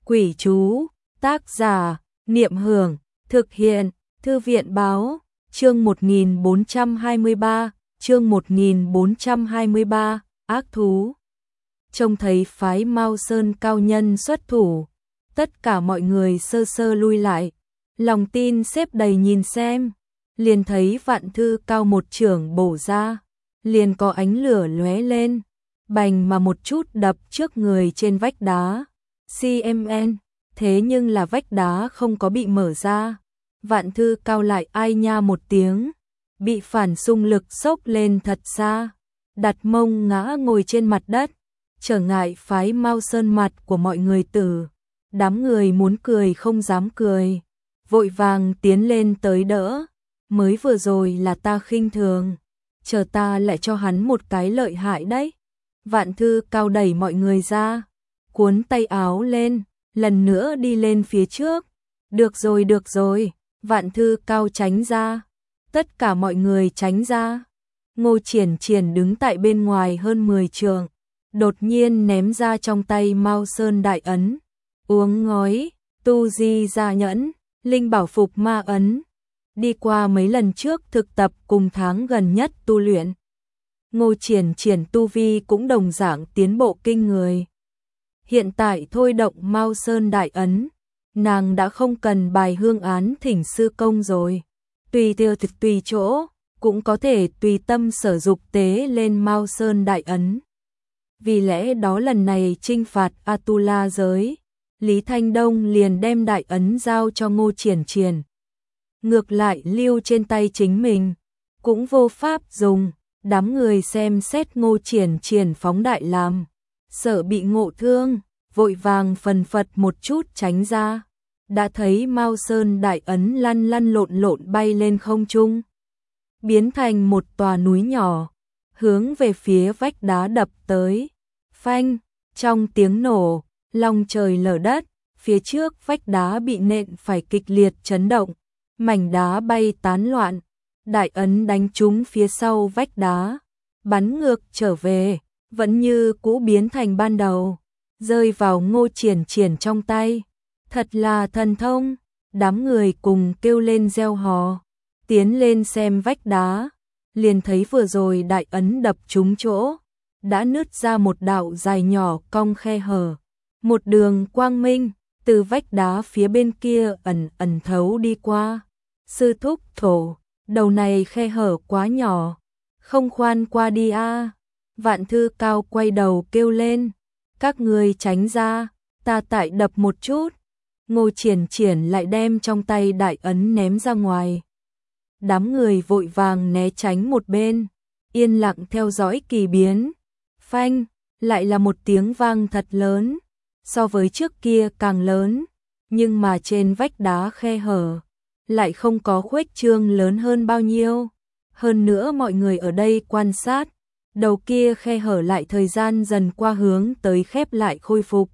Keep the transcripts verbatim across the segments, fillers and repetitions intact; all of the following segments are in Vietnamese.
Quỷ chú, tác giả, Niệm Hưởng, thực hiện, Thư viện báo, chương một nghìn bốn trăm hai mươi ba, chương một nghìn bốn trăm hai mươi ba, ác thú. Trông thấy phái Mao Sơn cao nhân xuất thủ, tất cả mọi người sơ sơ lui lại, lòng tin xếp đầy nhìn xem, liền thấy Vạn Thư Cao một chưởng bổ ra, liền có ánh lửa lóe lên, bành mà một chút đập trước người trên vách đá. xê em en, thế nhưng là vách đá không có bị mở ra. Vạn Thư Cao lại ai nha một tiếng, bị phản xung lực xốc lên thật xa, đặt mông ngã ngồi trên mặt đất, trở ngại phái Mao Sơn mặt của mọi người tử. Đám người muốn cười không dám cười, vội vàng tiến lên tới đỡ. Mới vừa rồi là ta khinh thường, chờ ta lại cho hắn một cái lợi hại đấy. Vạn Thư Cao đẩy mọi người ra, cuốn tay áo lên, lần nữa đi lên phía trước. Được rồi, được rồi, Vạn Thư Cao tránh ra. Tất cả mọi người tránh ra. Ngô Triển Triển đứng tại bên ngoài hơn mười trượng, đột nhiên ném ra trong tay Mao Sơn đại ấn. Uống ngói, tu di gia nhẫn, linh bảo phục ma ấn. Đi qua mấy lần trước thực tập cùng tháng gần nhất tu luyện, Ngô Triển Triển tu vi cũng đồng dạng tiến bộ kinh người. Hiện tại thôi động Mao Sơn đại ấn, nàng đã không cần bài hương án thỉnh sư công rồi. Tùy theo thực tùy chỗ, cũng có thể tùy tâm sở dục tế lên Mao Sơn đại ấn. Vì lẽ đó lần này chinh phạt Atula giới, Lý Thanh Đông liền đem đại ấn giao cho Ngô Triển Triển. Ngược lại lưu trên tay chính mình, cũng vô pháp dùng. Đám người xem xét Ngô Triển Triển phóng đại làm, sợ bị ngộ thương, vội vàng phần phật một chút tránh ra. Đã thấy Mao Sơn đại ấn lăn lăn lộn lộn bay lên không trung, biến thành một tòa núi nhỏ, hướng về phía vách đá đập tới. Phanh, trong tiếng nổ, long trời lở đất, phía trước vách đá bị nện phải kịch liệt chấn động, mảnh đá bay tán loạn. Đại ấn đánh trúng phía sau vách đá, bắn ngược trở về, vẫn như cũ biến thành ban đầu, rơi vào Ngô Triển Triển trong tay. Thật là thần thông, đám người cùng kêu lên reo hò, tiến lên xem vách đá, liền thấy vừa rồi đại ấn đập trúng chỗ, đã nứt ra một đạo dài nhỏ cong khe hở, một đường quang minh từ vách đá phía bên kia ẩn ẩn thấu đi qua. Sư thúc thổ, đầu này khe hở quá nhỏ, không khoan qua đi a. À. Vạn Thư Cao quay đầu kêu lên, các người tránh ra, ta tại đập một chút. Ngô Triển Triển lại đem trong tay đại ấn ném ra ngoài. Đám người vội vàng né tránh một bên, yên lặng theo dõi kỳ biến. Phanh, lại là một tiếng vang thật lớn, so với trước kia càng lớn, nhưng mà trên vách đá khe hở lại không có khuếch trương lớn hơn bao nhiêu. Hơn nữa mọi người ở đây quan sát, đầu kia khe hở lại thời gian dần qua hướng tới khép lại khôi phục.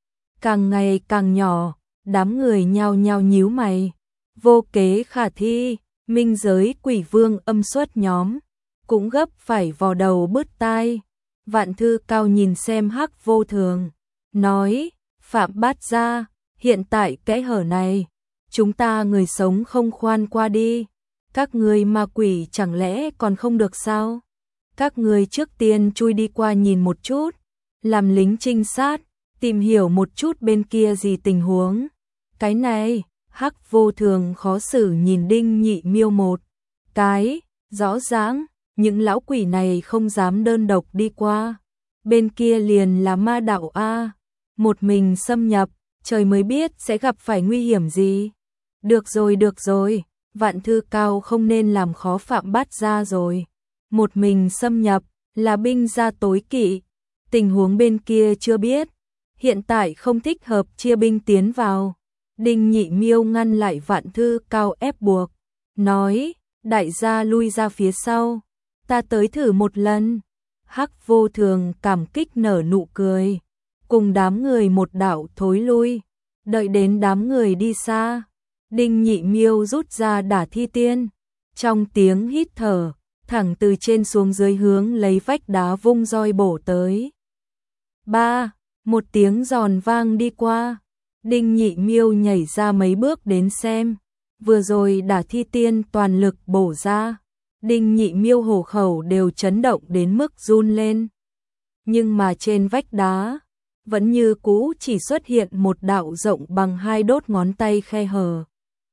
Càng ngày càng nhỏ, đám người nhao nhao nhíu mày. Vô kế khả thi, minh giới quỷ vương âm xuất nhóm, cũng gấp phải vò đầu bứt tai. Vạn Thư Cao nhìn xem Hắc Vô Thường, nói, Phạm Bát Gia, hiện tại kẽ hở này, chúng ta người sống không khoan qua đi, các người ma quỷ chẳng lẽ còn không được sao? Các người trước tiên chui đi qua nhìn một chút, làm lính trinh sát, tìm hiểu một chút bên kia gì tình huống. Cái này, Hắc Vô Thường khó xử nhìn Đinh Nhị Miêu một cái, rõ ràng, những lão quỷ này không dám đơn độc đi qua. Bên kia liền là ma đạo A, một mình xâm nhập, trời mới biết sẽ gặp phải nguy hiểm gì. Được rồi, được rồi, Vạn Thư Cao không nên làm khó Phạm Bát Gia rồi. Một mình xâm nhập, là binh gia tối kỵ, tình huống bên kia chưa biết, hiện tại không thích hợp chia binh tiến vào. Đinh Nhị Miêu ngăn lại Vạn Thư Cao ép buộc, nói, đại gia lui ra phía sau, ta tới thử một lần. Hắc Vô Thường cảm kích nở nụ cười, cùng đám người một đạo thối lui, đợi đến đám người đi xa. Đinh Nhị Miêu rút ra đả thi tiên, trong tiếng hít thở, thẳng từ trên xuống dưới hướng lấy vách đá vung roi bổ tới. Ba, một tiếng giòn vang đi qua, Đinh Nhị Miêu nhảy ra mấy bước đến xem. Vừa rồi Đả Thi Tiên toàn lực bổ ra. Đinh Nhị Miêu hổ khẩu đều chấn động đến mức run lên. Nhưng mà trên vách đá, vẫn như cũ chỉ xuất hiện một đạo rộng bằng hai đốt ngón tay khe hở.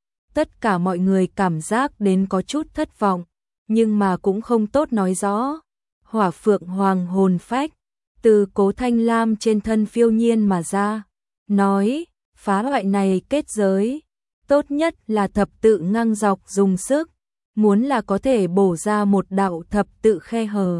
Tất cả mọi người cảm giác đến có chút thất vọng, nhưng mà cũng không tốt nói rõ. Hỏa Phượng Hoàng hồn phách, từ Cố Thanh Lam trên thân phiêu nhiên mà ra, nói, phá loại này kết giới, tốt nhất là thập tự ngang dọc dùng sức, muốn là có thể bổ ra một đạo thập tự khe hở.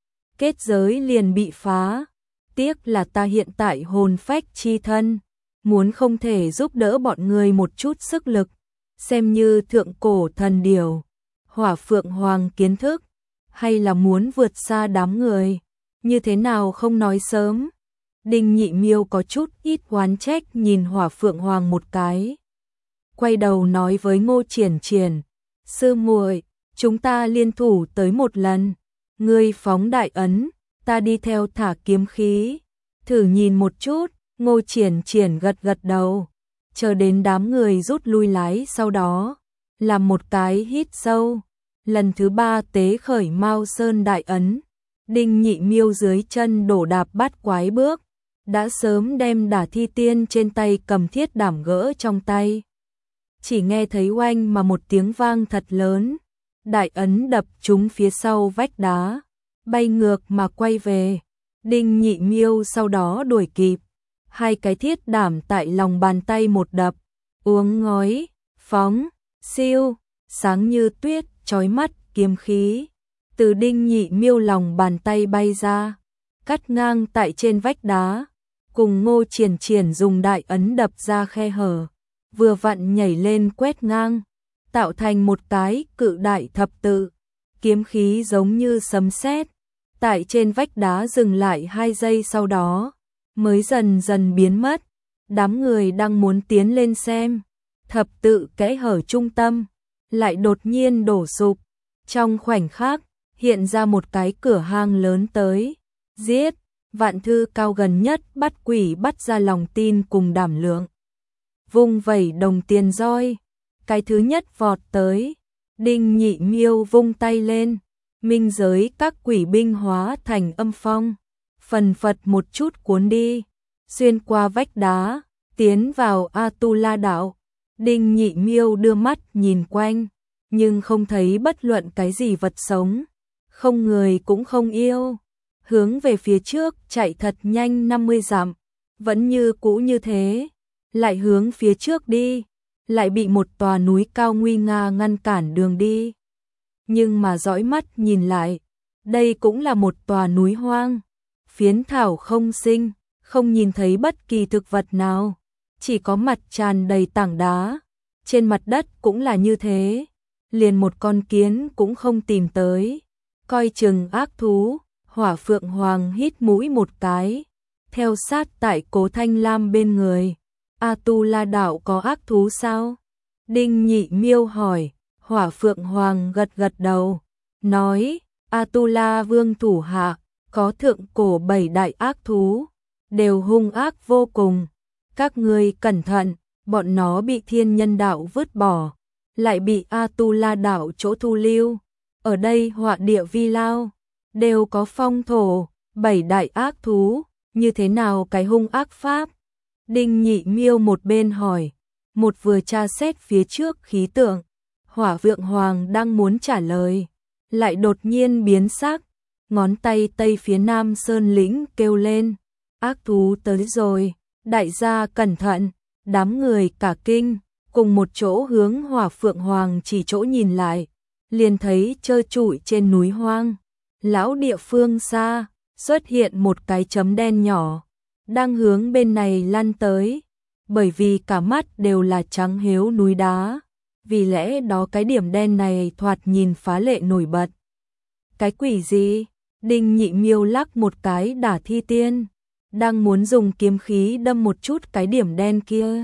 Kết giới liền bị phá, tiếc là ta hiện tại hồn phách chi thân, muốn không thể giúp đỡ bọn người một chút sức lực, xem như thượng cổ thần điều, Hỏa Phượng Hoàng kiến thức, hay là muốn vượt xa đám người, như thế nào không nói sớm. Đinh Nhị Miêu có chút ít oán trách nhìn Hỏa Phượng Hoàng một cái. Quay đầu nói với Ngô Triển Triển, sư muội, chúng ta liên thủ tới một lần, ngươi phóng đại ấn, ta đi theo thả kiếm khí, thử nhìn một chút. Ngô Triển Triển gật gật đầu, chờ đến đám người rút lui lái, sau đó làm một cái hít sâu, lần thứ ba tế khởi Mao Sơn đại ấn. Đinh Nhị Miêu dưới chân đổ đạp bát quái bước, đã sớm đem Đả Thi Tiên trên tay cầm thiết đảm gỡ trong tay. Chỉ nghe thấy oanh mà một tiếng vang thật lớn, đại ấn đập trúng phía sau vách đá, bay ngược mà quay về. Đinh Nhị Miêu sau đó đuổi kịp, hai cái thiết đảm tại lòng bàn tay một đập, uống ngói, phóng, siêu, sáng như tuyết, chói mắt kiếm khí từ Đinh Nhị Miêu lòng bàn tay bay ra, cắt ngang tại trên vách đá, cùng Ngô Triển Triển dùng đại ấn đập ra khe hở, vừa vặn nhảy lên quét ngang, tạo thành một cái cự đại thập tự, kiếm khí giống như sấm sét, tại trên vách đá dừng lại hai giây, sau đó mới dần dần biến mất. Đám người đang muốn tiến lên xem, thập tự kẽ hở trung tâm lại đột nhiên đổ sụp, trong khoảnh khắc hiện ra một cái cửa hang lớn tới. Giết! Vạn Thư Cao gần nhất bắt quỷ bắt ra lòng tin cùng đảm lượng, vung vẩy đồng tiền roi, cái thứ nhất vọt tới. Đinh Nhị Miêu vung tay lên, minh giới các quỷ binh hóa thành âm phong, phần phật một chút cuốn đi, xuyên qua vách đá, tiến vào A-tu-la đạo. Đinh Nhị Miêu đưa mắt nhìn quanh, nhưng không thấy bất luận cái gì vật sống, không người cũng không yêu, hướng về phía trước chạy thật nhanh năm mươi dặm, vẫn như cũ như thế, lại hướng phía trước đi, lại bị một tòa núi cao nguy nga ngăn cản đường đi. Nhưng mà dõi mắt nhìn lại, đây cũng là một tòa núi hoang, phiến thảo không sinh, không nhìn thấy bất kỳ thực vật nào, chỉ có mặt tràn đầy tảng đá, trên mặt đất cũng là như thế, liền một con kiến cũng không tìm tới, coi chừng ác thú. Hỏa Phượng Hoàng hít mũi một cái, theo sát tại Cố Thanh Lam bên người. A-tu-la đạo có ác thú sao? Đinh Nhị Miêu hỏi. Hỏa Phượng Hoàng gật gật đầu, nói, A-tu-la vương thủ hạ, có thượng cổ bảy đại ác thú, đều hung ác vô cùng. Các ngươi cẩn thận, bọn nó bị thiên nhân đạo vứt bỏ, lại bị A-tu-la đạo chỗ thu lưu. Ở đây họa địa vi lao, đều có phong thổ, bảy đại ác thú, như thế nào cái hung ác pháp? Đinh Nhị Miêu một bên hỏi, một vừa tra xét phía trước khí tượng. Hỏa Phượng Hoàng đang muốn trả lời, lại đột nhiên biến sắc, ngón tay tây phía nam sơn lĩnh kêu lên, ác thú tới rồi, đại gia cẩn thận. Đám người cả kinh, cùng một chỗ hướng Hỏa Phượng Hoàng chỉ chỗ nhìn lại, liền thấy trơ trụi trên núi hoang, lão địa phương xa, xuất hiện một cái chấm đen nhỏ, đang hướng bên này lăn tới, bởi vì cả mắt đều là trắng hếu núi đá, vì lẽ đó cái điểm đen này thoạt nhìn phá lệ nổi bật. Cái quỷ gì? Đinh Nhị Miêu lắc một cái Đả Thi Tiên, đang muốn dùng kiếm khí đâm một chút cái điểm đen kia,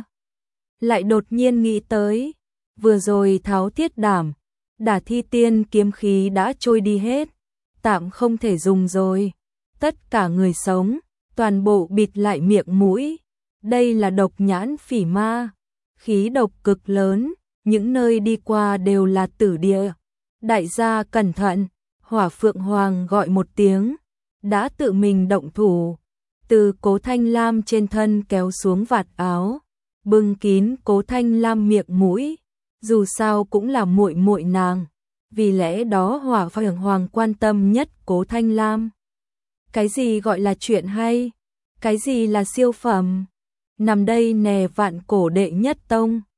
lại đột nhiên nghĩ tới, vừa rồi tháo thiết đảm, Đả Thi Tiên kiếm khí đã trôi đi hết, tạm không thể dùng rồi. Tất cả người sống, toàn bộ bịt lại miệng mũi, Đây là độc nhãn phỉ ma, khí độc cực lớn, những nơi đi qua đều là tử địa. Đại gia cẩn thận, Hỏa Phượng Hoàng gọi một tiếng, đã tự mình động thủ, từ Cố Thanh Lam trên thân kéo xuống vạt áo, bưng kín Cố Thanh Lam miệng mũi, dù sao cũng là muội muội nàng, vì lẽ đó Hỏa Phượng Hoàng quan tâm nhất Cố Thanh Lam. Cái gì gọi là chuyện hay? Cái gì là siêu phẩm? Nằm đây nè, vạn cổ đệ nhất tông.